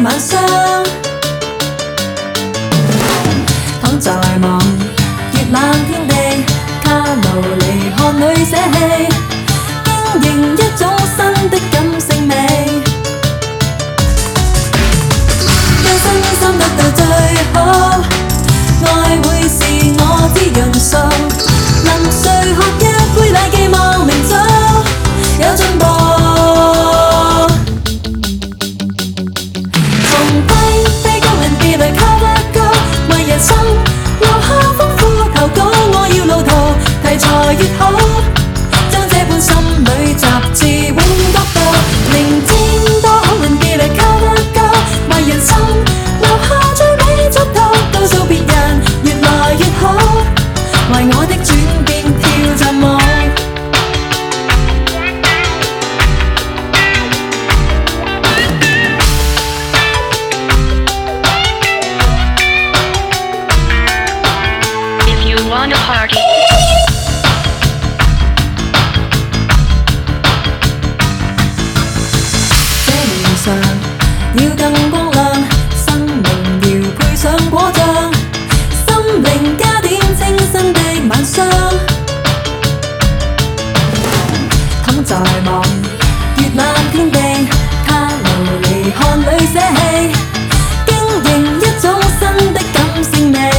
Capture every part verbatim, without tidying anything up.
晚上，躺在望月冷天地，卡路里看里捨棄，經營一種新的感性美，讓身心得到最好，愛會是我滋潤素，能誰喝一杯奶寄望明早有進步。題材越好，將這本心裏雜誌換角度，聆聽多好運別嚟靠得高，為人生留下最美觸動，告訴別人越來越好，為我的轉變跳陣舞。 If you want a party 要更光亮，生命要配上果醬，心靈加點清新的晚上，躺在望月冷天地，卡路里看裏捨棄，經營一種新的感性美，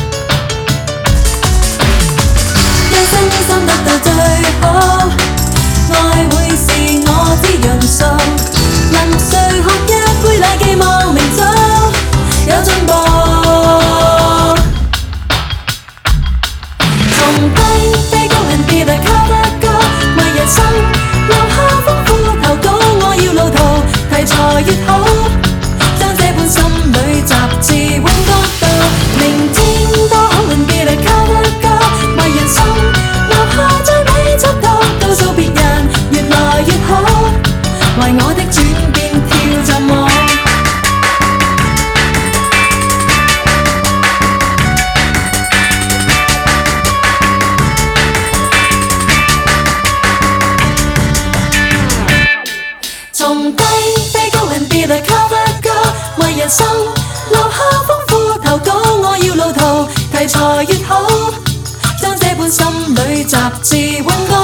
讓身心得到最好，愛會是我滋潤素，能誰喝一杯奶寄望明早有進步，從低飛高人別來靠得高，為人生留下豐富投稿，我要路途題材越好，將這本心裏雜誌換角度，聆聽多好運別來靠得高，為人生留下最美觸動，告訴別人越來越好，為我的轉變跳陣舞。從低飛高人別來靠得高，為人生留下豐富投稿，我要路途題材越好，將這本心裏雜誌換角